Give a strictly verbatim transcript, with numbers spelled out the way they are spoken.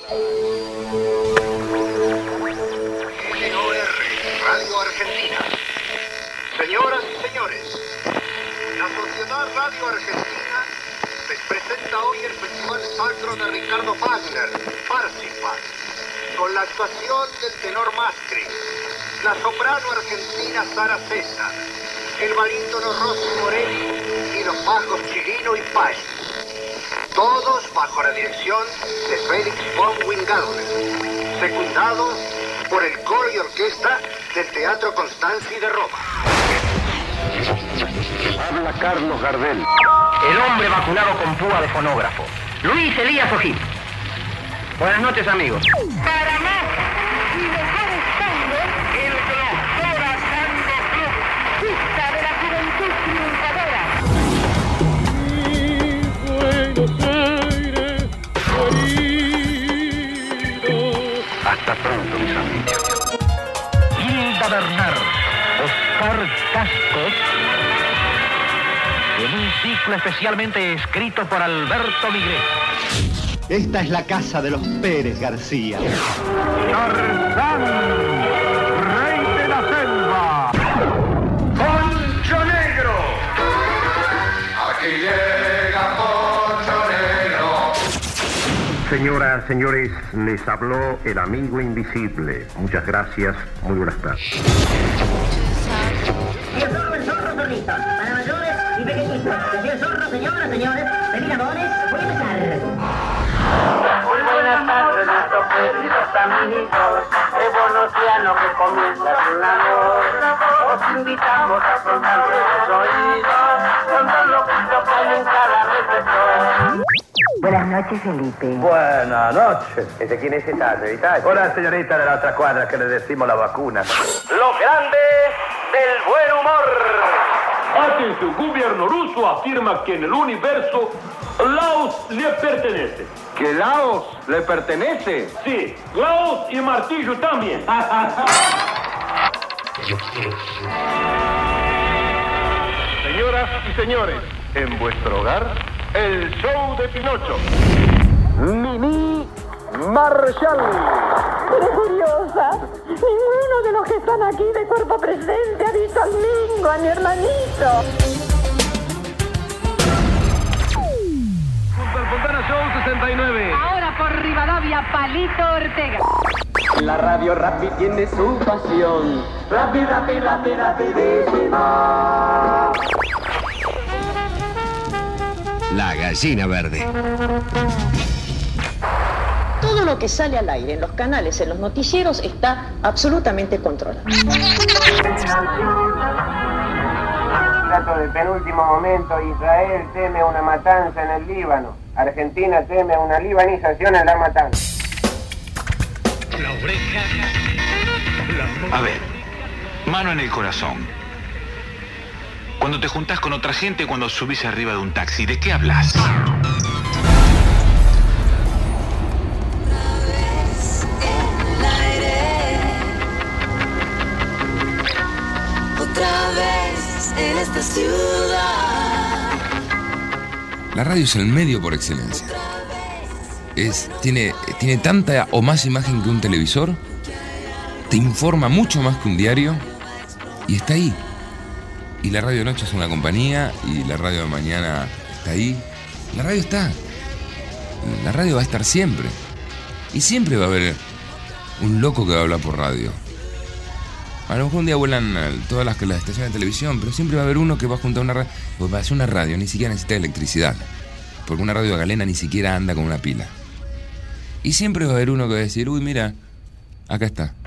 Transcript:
Radio Argentina. Señoras y señores, la Sociedad Radio Argentina les presenta hoy el Festival Sacro de Ricardo Wagner, Parsifal, con la actuación del tenor Mastri, la soprano argentina Sara César, el barítono Rossi Morelli y los bajos Chirino y Pais. Todos bajo la dirección de Félix von Wingardner, secundados por el coro y orquesta del Teatro Constanzi de Roma. Habla Carlos Gardel. El hombre vacunado con púa de fonógrafo. Luis Elías Ojil. Buenas noches, amigos. Para más y mejor estando, el Glostora Tango Club, pista de la juventud triunfadora. Hasta pronto, mis amigos. Hilda Bernard, Oscar Cascos, en un ciclo especialmente escrito por Alberto Migré. Esta es la casa de los Pérez García. Tarzán, rey de la selva. Poncho Negro. Aquí llega Poncho Negro. Señoras, señores, les habló el amigo invisible. Muchas gracias, muy buenas tardes. Y el zorro, el zorro, zorrito, para mayores y pequeñitos. Que si el zorro, señoras, señores, feliz amores, voy a empezar. Muy buenas tardes, nuestros queridos amigos. Es bonociano que comienza un amor. Os invitamos a soltar los oídos con todo lo que tocan en cada receptor. Buenas noches, Felipe. Buenas noches. ¿Desde quién es esta señorita? Hola, señorita de la otra cuadra que le decimos la vacuna. Los grandes del buen humor. Atención, gobierno ruso afirma que en el universo Laos le pertenece. ¿Que Laos le pertenece? Sí, Laos y martillo también. Señoras y señores, en vuestro hogar, el show de Pinocho. Mimi Marshall. Eres curiosa. Ninguno de los que están aquí de cuerpo presente ha visto al Mingo, a mi hermanito. Junto al Fontana Show sesenta y nueve. Ahora por Rivadavia, Palito Ortega. La radio Rappi tiene su pasión. Rappi, Rappi, Rappi, rapidísima. La gallina verde. Todo lo que sale al aire en los canales, en los noticieros, está absolutamente controlado. Dato de penúltimo momento, Israel teme una matanza en el Líbano. Argentina teme una libanización en la matanza. La oreja. A ver, mano en el corazón. Cuando te juntás con otra gente, cuando subís arriba de un taxi, ¿de qué hablas? Otra vez en esta ciudad. La radio es el medio por excelencia. Es, tiene, tiene tanta o más imagen que un televisor, te informa mucho más que un diario y está ahí. Y la radio de noche es una compañía y la radio de mañana está ahí. La radio está. La radio va a estar siempre. Y siempre va a haber un loco que va a hablar por radio. A lo mejor un día vuelan todas las, las estaciones de televisión, pero siempre va a haber uno que va a juntar una radio. Pues para hacer una radio ni siquiera necesita electricidad, porque una radio galena ni siquiera anda con una pila. Y siempre va a haber uno que va a decir, uy, mira, acá está.